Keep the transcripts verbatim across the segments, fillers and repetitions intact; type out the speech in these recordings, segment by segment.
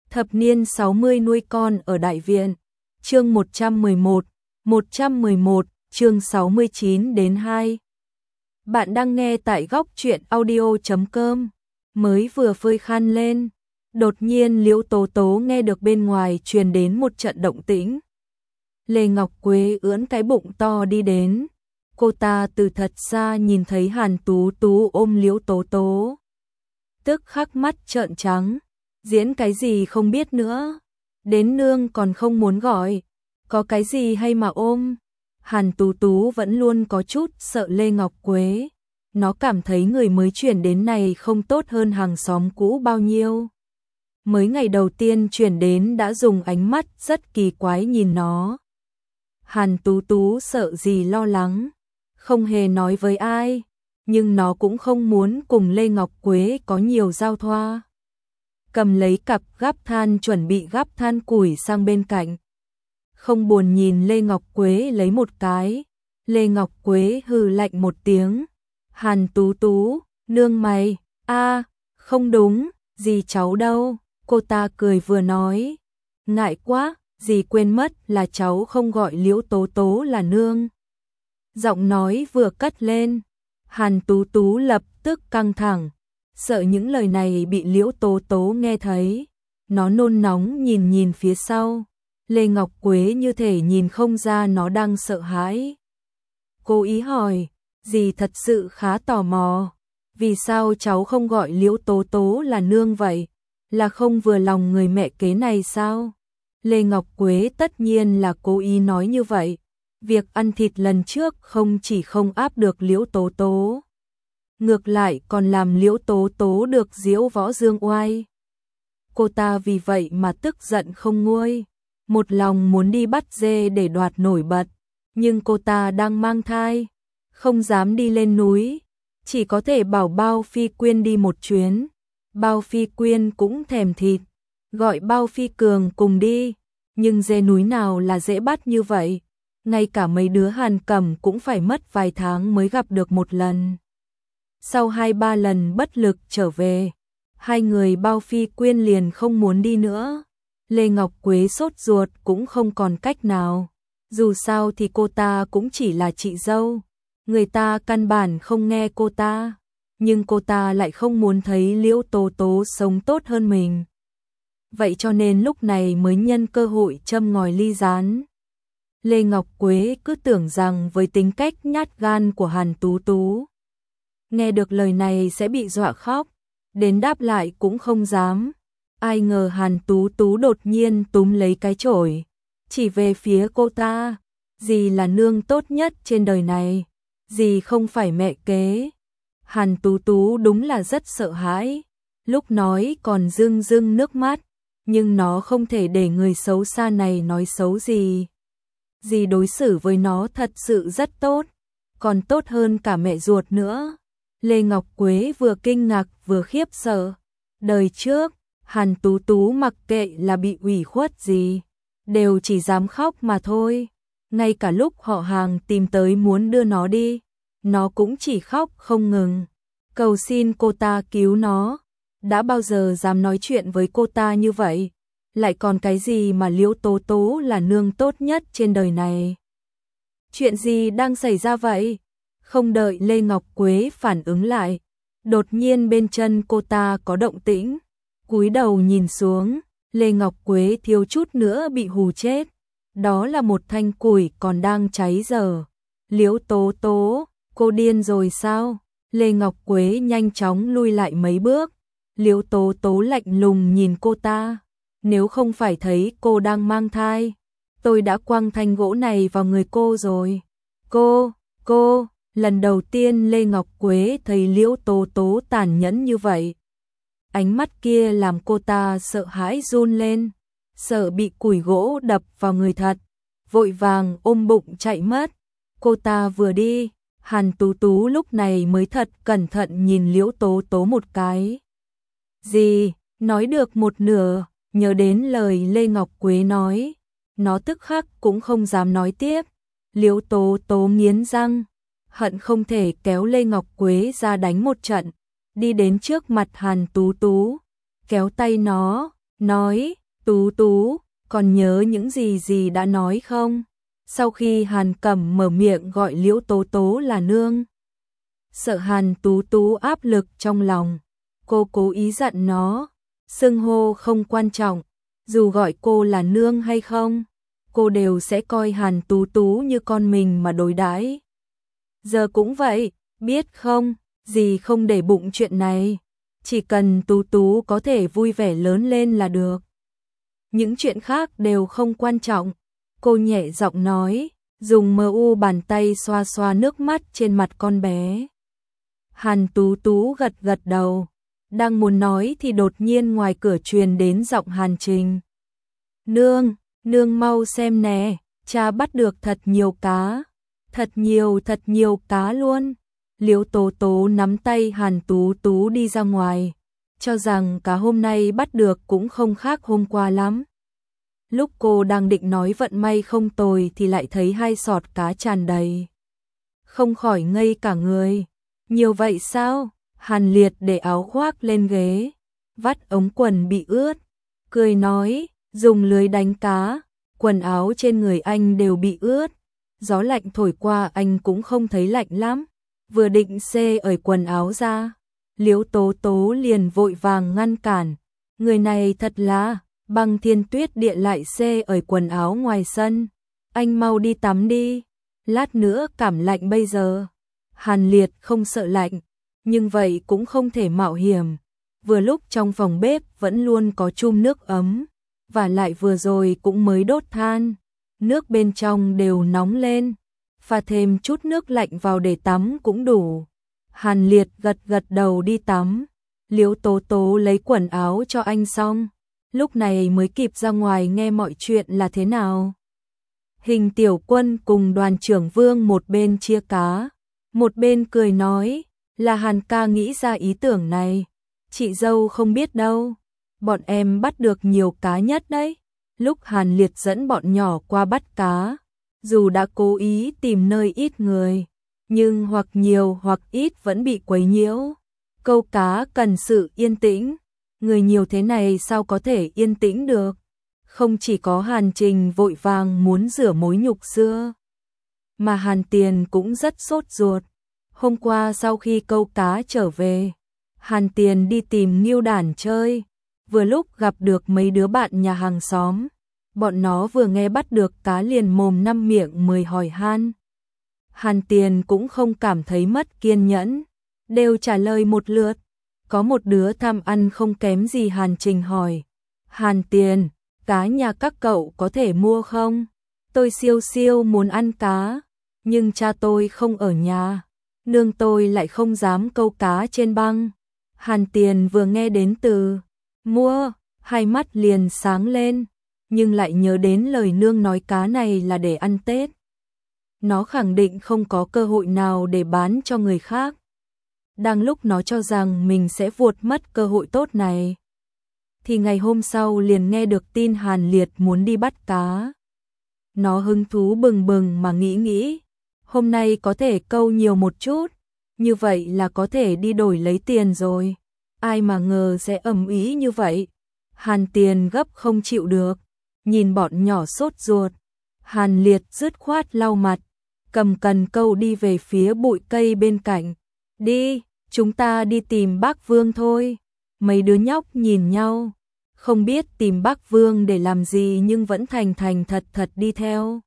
Thập niên sáu mươi nuôi con ở đại viện. Chương một trăm mười một, một trăm mười một, chương sáu mươi chín đến hai. Bạn đang nghe tại góc truyện audio chấm com. Mới vừa phơi khăn lên, đột nhiên Liễu Tố Tố nghe được bên ngoài truyền đến một trận động tĩnh. Lê Ngọc Quế ưỡn cái bụng to đi đến. Cô ta từ thật xa nhìn thấy Hàn Tú Tú ôm Liễu Tố Tố, tức khắc mắt trợn trắng. Diễn cái gì không biết nữa, đến nương còn không muốn gọi, có cái gì hay mà ôm. Hàn Tú Tú vẫn luôn có chút sợ Lê Ngọc Quế, nó cảm thấy người mới chuyển đến này không tốt hơn hàng xóm cũ bao nhiêu. Mới ngày đầu tiên chuyển đến đã dùng ánh mắt rất kỳ quái nhìn nó. Hàn Tú Tú sợ gì lo lắng, không hề nói với ai, nhưng nó cũng không muốn cùng Lê Ngọc Quế có nhiều giao thoa. Cầm lấy cặp gắp than chuẩn bị gắp than củi sang bên cạnh. Không buồn nhìn Lê Ngọc Quế lấy một cái. Lê Ngọc Quế hừ lạnh một tiếng. Hàn Tú Tú, nương mày, a không đúng, dì cháu đâu, cô ta cười vừa nói. Ngại quá, dì quên mất là cháu không gọi Liễu Tố Tố là nương. Giọng nói vừa cất lên, Hàn Tú Tú lập tức căng thẳng. Sợ những lời này bị Liễu Tố Tố nghe thấy, nó nôn nóng nhìn nhìn phía sau. Lê Ngọc Quế như thể nhìn không ra nó đang sợ hãi. Cô ý hỏi, dì thật sự khá tò mò, vì sao cháu không gọi Liễu Tố Tố là nương vậy? Là không vừa lòng người mẹ kế này sao? Lê Ngọc Quế tất nhiên là cố ý nói như vậy. Việc ăn thịt lần trước không chỉ không áp được Liễu Tố Tố, ngược lại còn làm Liễu Tố Tố được diễu võ dương oai. Cô ta vì vậy mà tức giận không nguôi, một lòng muốn đi bắt dê để đoạt nổi bật, nhưng cô ta đang mang thai, không dám đi lên núi, chỉ có thể bảo Bao Phi Quyên đi một chuyến. Bao Phi Quyên cũng thèm thịt, gọi Bao Phi Cường cùng đi, nhưng dê núi nào là dễ bắt như vậy, ngay cả mấy đứa Hàn Cẩm cũng phải mất vài tháng mới gặp được một lần. Sau hai ba lần bất lực trở về, hai người Bao Phi Quyên liền không muốn đi nữa. Lê Ngọc Quế sốt ruột cũng không còn cách nào. Dù sao thì cô ta cũng chỉ là chị dâu, người ta căn bản không nghe cô ta, nhưng cô ta lại không muốn thấy Liễu Tố Tố sống tốt hơn mình. Vậy cho nên lúc này mới nhân cơ hội châm ngòi ly rán. Lê Ngọc Quế cứ tưởng rằng với tính cách nhát gan của Hàn Tú Tú, nghe được lời này sẽ bị dọa khóc, đến đáp lại cũng không dám. Ai ngờ Hàn Tú Tú đột nhiên túm lấy cái chổi, chỉ về phía cô ta. Dì là nương tốt nhất trên đời này, dì không phải mẹ kế. Hàn Tú Tú đúng là rất sợ hãi, lúc nói còn rưng rưng nước mắt, nhưng nó không thể để người xấu xa này nói xấu gì. Dì đối xử với nó thật sự rất tốt, còn tốt hơn cả mẹ ruột nữa. Lê Ngọc Quế vừa kinh ngạc vừa khiếp sợ. Đời trước, Hàn Tú Tú mặc kệ là bị ủy khuất gì, đều chỉ dám khóc mà thôi. Ngay cả lúc họ hàng tìm tới muốn đưa nó đi, nó cũng chỉ khóc không ngừng, cầu xin cô ta cứu nó. Đã bao giờ dám nói chuyện với cô ta như vậy, lại còn cái gì mà Liễu Tố Tố là nương tốt nhất trên đời này. Chuyện gì đang xảy ra vậy? Không đợi Lê Ngọc Quế phản ứng lại, đột nhiên bên chân cô ta có động tĩnh. Cúi đầu nhìn xuống, Lê Ngọc Quế thiếu chút nữa bị hù chết. Đó là một thanh củi còn đang cháy dở. Liễu Tố Tố, cô điên rồi sao? Lê Ngọc Quế nhanh chóng lui lại mấy bước. Liễu Tố Tố lạnh lùng nhìn cô ta. Nếu không phải thấy cô đang mang thai, tôi đã quăng thanh gỗ này vào người cô rồi. Cô, cô, lần đầu tiên Lê Ngọc Quế thấy Liễu Tố Tố tàn nhẫn như vậy. Ánh mắt kia làm cô ta sợ hãi run lên, sợ bị củi gỗ đập vào người thật, vội vàng ôm bụng chạy mất. Cô ta vừa đi, Hàn Tú Tú lúc này mới thật cẩn thận nhìn Liễu Tố Tố một cái. Gì, nói được một nửa, nhớ đến lời Lê Ngọc Quế nói, nó tức khắc cũng không dám nói tiếp. Liễu Tố Tố nghiến răng, hận không thể kéo Lê Ngọc Quế ra đánh một trận, đi đến trước mặt Hàn Tú Tú, kéo tay nó, nói, Tú Tú, còn nhớ những gì gì đã nói không? Sau khi Hàn Cẩm mở miệng gọi Liễu Tố Tố là nương. Sợ Hàn Tú Tú áp lực trong lòng, cô cố ý dặn nó, xưng hô không quan trọng, dù gọi cô là nương hay không, cô đều sẽ coi Hàn Tú Tú như con mình mà đối đãi. Giờ cũng vậy, biết không, dì không để bụng chuyện này, chỉ cần Tú Tú có thể vui vẻ lớn lên là được. Những chuyện khác đều không quan trọng, cô nhẹ giọng nói, dùng mờ u bàn tay xoa xoa nước mắt trên mặt con bé. Hàn Tú Tú gật gật đầu, đang muốn nói thì đột nhiên ngoài cửa truyền đến giọng Hàn Trình. Nương, nương mau xem nè, cha bắt được thật nhiều cá, thật nhiều thật nhiều cá luôn. Liễu Tố Tố nắm tay Hàn Tú Tú đi ra ngoài, cho rằng cá hôm nay bắt được cũng không khác hôm qua lắm. Lúc cô đang định nói vận may không tồi thì lại thấy hai sọt cá tràn đầy. Không khỏi ngây cả người. Nhiều vậy sao? Hàn Liệt để áo khoác lên ghế, vắt ống quần bị ướt, cười nói, dùng lưới đánh cá, quần áo trên người anh đều bị ướt. Gió lạnh thổi qua anh cũng không thấy lạnh lắm. Vừa định xê ởi quần áo ra, Liễu Tố Tố liền vội vàng ngăn cản. Người này thật là, Băng Thiên Tuyết Địa lại xê ởi quần áo ngoài sân. Anh mau đi tắm đi, lát nữa cảm lạnh bây giờ. Hàn Liệt không sợ lạnh, nhưng vậy cũng không thể mạo hiểm. Vừa lúc trong phòng bếp vẫn luôn có chum nước ấm, và lại vừa rồi cũng mới đốt than, nước bên trong đều nóng lên, pha thêm chút nước lạnh vào để tắm cũng đủ. Hàn Liệt gật gật đầu đi tắm, Liễu Tố Tố lấy quần áo cho anh xong, lúc này mới kịp ra ngoài nghe mọi chuyện là thế nào. Hình Tiểu Quân cùng đoàn trưởng Vương một bên chia cá, một bên cười nói, là Hàn ca nghĩ ra ý tưởng này, chị dâu không biết đâu, bọn em bắt được nhiều cá nhất đấy. Lúc Hàn Liệt dẫn bọn nhỏ qua bắt cá, dù đã cố ý tìm nơi ít người, nhưng hoặc nhiều hoặc ít vẫn bị quấy nhiễu. Câu cá cần sự yên tĩnh, người nhiều thế này sao có thể yên tĩnh được. Không chỉ có Hàn Trình vội vàng muốn rửa mối nhục xưa, mà Hàn Tiền cũng rất sốt ruột. Hôm qua sau khi câu cá trở về, Hàn Tiền đi tìm Ngưu Đản chơi, vừa lúc gặp được mấy đứa bạn nhà hàng xóm. Bọn nó vừa nghe bắt được cá liền mồm năm miệng mười hỏi han. Hàn Tiền cũng không cảm thấy mất kiên nhẫn, đều trả lời một lượt. Có một đứa tham ăn không kém gì Hàn Trình hỏi, Hàn Tiền, cá nhà các cậu có thể mua không? Tôi siêu siêu muốn ăn cá, nhưng cha tôi không ở nhà, nương tôi lại không dám câu cá trên băng. Hàn Tiền vừa nghe đến từ mua, hai mắt liền sáng lên, nhưng lại nhớ đến lời nương nói cá này là để ăn Tết. Nó khẳng định không có cơ hội nào để bán cho người khác. Đang lúc nó cho rằng mình sẽ vuột mất cơ hội tốt này, thì ngày hôm sau liền nghe được tin Hàn Liệt muốn đi bắt cá. Nó hứng thú bừng bừng mà nghĩ nghĩ, hôm nay có thể câu nhiều một chút, như vậy là có thể đi đổi lấy tiền rồi. Ai mà ngờ sẽ ầm ĩ như vậy. Hàn Tiền gấp không chịu được, nhìn bọn nhỏ sốt ruột. Hàn Liệt dứt khoát lau mặt, cầm cần câu đi về phía bụi cây bên cạnh. Đi, chúng ta đi tìm bác Vương thôi. Mấy đứa nhóc nhìn nhau, không biết tìm bác Vương để làm gì nhưng vẫn thành thành thật thật đi theo.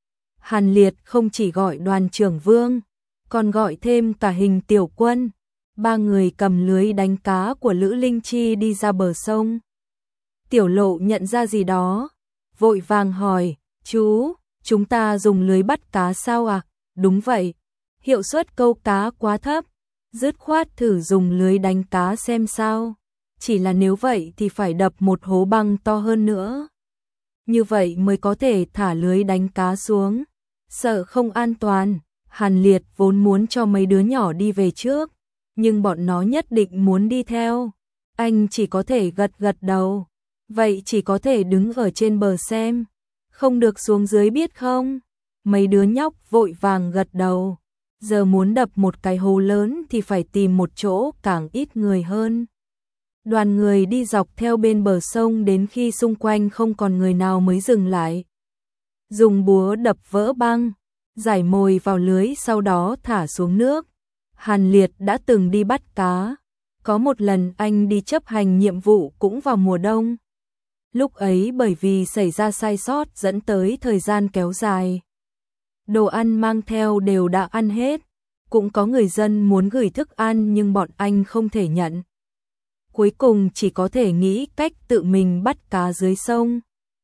Hàn Liệt không chỉ gọi đoàn trưởng Vương, còn gọi thêm cả Hình Tiểu Quân. Ba người cầm lưới đánh cá của Lữ Linh Chi đi ra bờ sông. Tiểu Lộ nhận ra gì đó, vội vàng hỏi, chú, chúng ta dùng lưới bắt cá sao à? Đúng vậy, hiệu suất câu cá quá thấp, dứt khoát thử dùng lưới đánh cá xem sao. Chỉ là nếu vậy thì phải đập một hố băng to hơn nữa, như vậy mới có thể thả lưới đánh cá xuống, sợ không an toàn. Hàn Liệt vốn muốn cho mấy đứa nhỏ đi về trước, nhưng bọn nó nhất định muốn đi theo. Anh chỉ có thể gật gật đầu, vậy chỉ có thể đứng ở trên bờ xem, không được xuống dưới biết không? Mấy đứa nhóc vội vàng gật đầu, giờ muốn đập một cái hố lớn thì phải tìm một chỗ càng ít người hơn. Đoàn người đi dọc theo bên bờ sông đến khi xung quanh không còn người nào mới dừng lại. Dùng búa đập vỡ băng, giải mồi vào lưới sau đó thả xuống nước. Hàn Liệt đã từng đi bắt cá. Có một lần anh đi chấp hành nhiệm vụ cũng vào mùa đông. Lúc ấy bởi vì xảy ra sai sót dẫn tới thời gian kéo dài. Đồ ăn mang theo đều đã ăn hết. Cũng có người dân muốn gửi thức ăn nhưng bọn anh không thể nhận. Cuối cùng chỉ có thể nghĩ cách tự mình bắt cá dưới sông.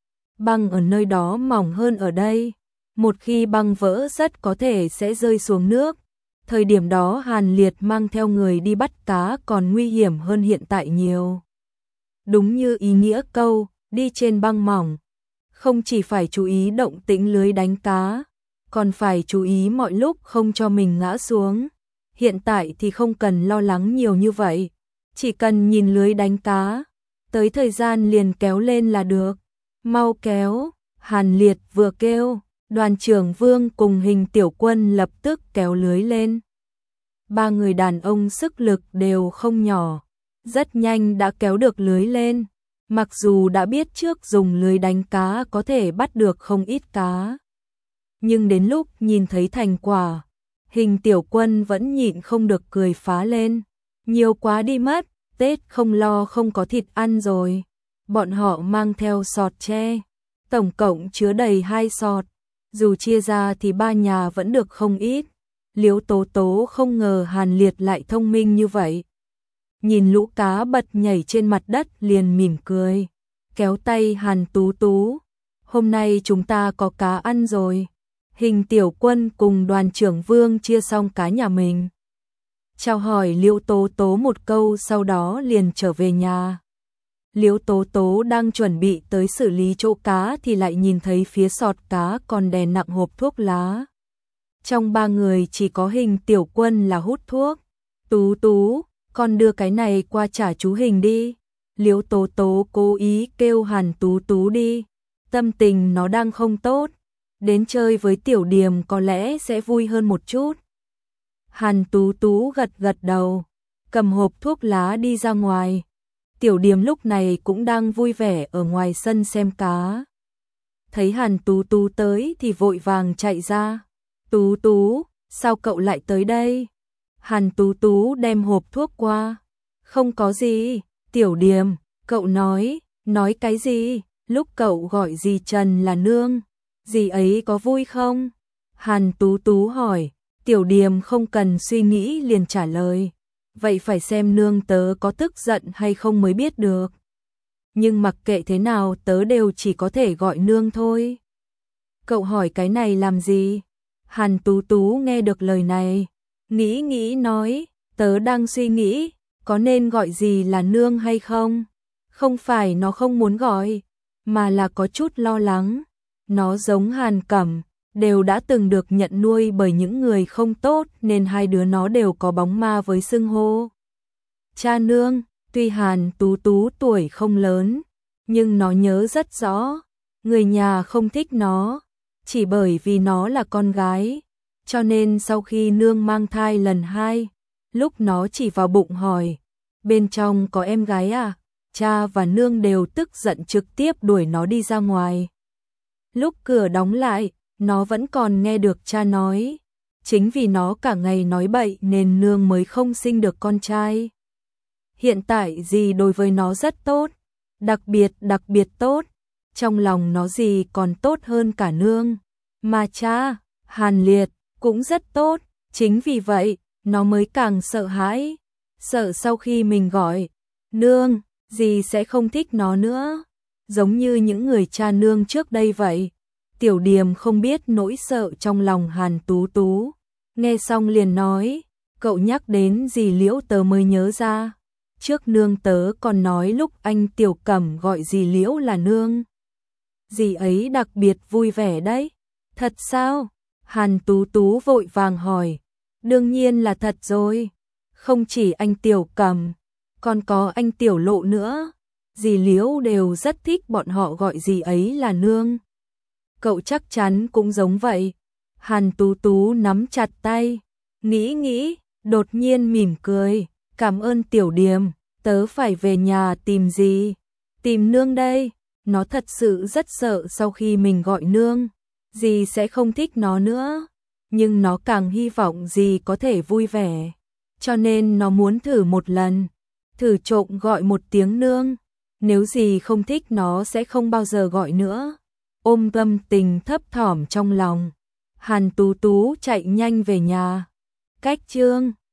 Băng ở nơi đó mỏng hơn ở đây. Một khi băng vỡ rất có thể sẽ rơi xuống nước. Thời điểm đó Hàn Liệt mang theo người đi bắt cá còn nguy hiểm hơn hiện tại nhiều. Đúng như ý nghĩa câu, đi trên băng mỏng. Không chỉ phải chú ý động tĩnh lưới đánh cá, còn phải chú ý mọi lúc không cho mình ngã xuống. Hiện tại thì không cần lo lắng nhiều như vậy. Chỉ cần nhìn lưới đánh cá, tới thời gian liền kéo lên là được. Mau kéo, Hàn Liệt vừa kêu, Đoàn trưởng Vương cùng Hình Tiểu Quân lập tức kéo lưới lên. Ba người đàn ông sức lực đều không nhỏ, rất nhanh đã kéo được lưới lên. Mặc dù đã biết trước dùng lưới đánh cá có thể bắt được không ít cá, nhưng đến lúc nhìn thấy thành quả, Hình Tiểu Quân vẫn nhịn không được cười phá lên. Nhiều quá đi mất, Tết không lo không có thịt ăn rồi. Bọn họ mang theo sọt tre, tổng cộng chứa đầy hai sọt. Dù chia ra thì ba nhà vẫn được không ít. Liễu Tố Tố không ngờ Hàn Liệt lại thông minh như vậy. Nhìn lũ cá bật nhảy trên mặt đất liền mỉm cười. Kéo tay Hàn Tú Tú. Hôm nay chúng ta có cá ăn rồi. Hình Tiểu Quân cùng Đoàn trưởng Vương chia xong cá nhà mình. Chào hỏi Liễu Tố Tố một câu sau đó liền trở về nhà. Liễu Tố Tố đang chuẩn bị tới xử lý chỗ cá thì lại nhìn thấy phía sọt cá còn đè nặng hộp thuốc lá. Trong ba người chỉ có Hình Tiểu Quân là hút thuốc. Tú Tú, con đưa cái này qua trả chú Hình đi. Liễu Tố Tố cố ý kêu Hàn Tú Tú đi. Tâm tình nó đang không tốt. Đến chơi với Tiểu Điềm có lẽ sẽ vui hơn một chút. Hàn Tú Tú gật gật đầu, cầm hộp thuốc lá đi ra ngoài. Tiểu Điềm lúc này cũng đang vui vẻ ở ngoài sân xem cá. Thấy Hàn Tú Tú tới thì vội vàng chạy ra. Tú Tú, sao cậu lại tới đây? Hàn Tú Tú đem hộp thuốc qua. Không có gì, Tiểu Điềm, cậu nói, nói cái gì? Lúc cậu gọi dì Trần là nương, dì ấy có vui không? Hàn Tú Tú hỏi. Tiểu Điềm không cần suy nghĩ liền trả lời. Vậy phải xem nương tớ có tức giận hay không mới biết được. Nhưng mặc kệ thế nào tớ đều chỉ có thể gọi nương thôi. Cậu hỏi cái này làm gì? Hàn Tú Tú nghe được lời này, nghĩ nghĩ nói, tớ đang suy nghĩ, có nên gọi gì là nương hay không? Không phải nó không muốn gọi, mà là có chút lo lắng. Nó giống Hàn Cẩm, đều đã từng được nhận nuôi bởi những người không tốt nên hai đứa nó đều có bóng ma với xưng hô. Cha nương, tuy Hàn Tú Tú tuổi không lớn, nhưng nó nhớ rất rõ, người nhà không thích nó, chỉ bởi vì nó là con gái, cho nên sau khi nương mang thai lần hai, lúc nó chỉ vào bụng hỏi, bên trong có em gái à? Cha và nương đều tức giận trực tiếp đuổi nó đi ra ngoài. Lúc cửa đóng lại, nó vẫn còn nghe được cha nói, chính vì nó cả ngày nói bậy nên nương mới không sinh được con trai. Hiện tại dì đối với nó rất tốt, đặc biệt đặc biệt tốt, trong lòng nó dì còn tốt hơn cả nương. Mà cha, Hàn Liệt, cũng rất tốt, chính vì vậy, nó mới càng sợ hãi, sợ sau khi mình gọi nương, dì sẽ không thích nó nữa, giống như những người cha nương trước đây vậy. Tiểu Điềm không biết nỗi sợ trong lòng Hàn Tú Tú, nghe xong liền nói, cậu nhắc đến dì Liễu tớ mới nhớ ra, trước nương tớ còn nói lúc anh Tiểu Cẩm gọi dì Liễu là nương, dì ấy đặc biệt vui vẻ đấy. Thật sao? Hàn Tú Tú vội vàng hỏi. Đương nhiên là thật rồi, không chỉ anh Tiểu Cẩm, còn có anh Tiểu Lộ nữa, dì Liễu đều rất thích bọn họ gọi dì ấy là nương. Cậu chắc chắn cũng giống vậy. Hàn Tú Tú nắm chặt tay, nghĩ nghĩ, đột nhiên mỉm cười, cảm ơn Tiểu Điềm, Tớ phải về nhà tìm gì? Tìm nương đây. Nó thật sự rất sợ sau khi mình gọi nương, dì sẽ không thích nó nữa. Nhưng nó càng hy vọng dì có thể vui vẻ. Cho nên nó muốn thử một lần. Thử trộm gọi một tiếng nương. Nếu dì không thích nó sẽ không bao giờ gọi nữa. Ôm tâm tình thấp thỏm trong lòng, Hàn Tú Tú chạy nhanh về nhà. Cách Trương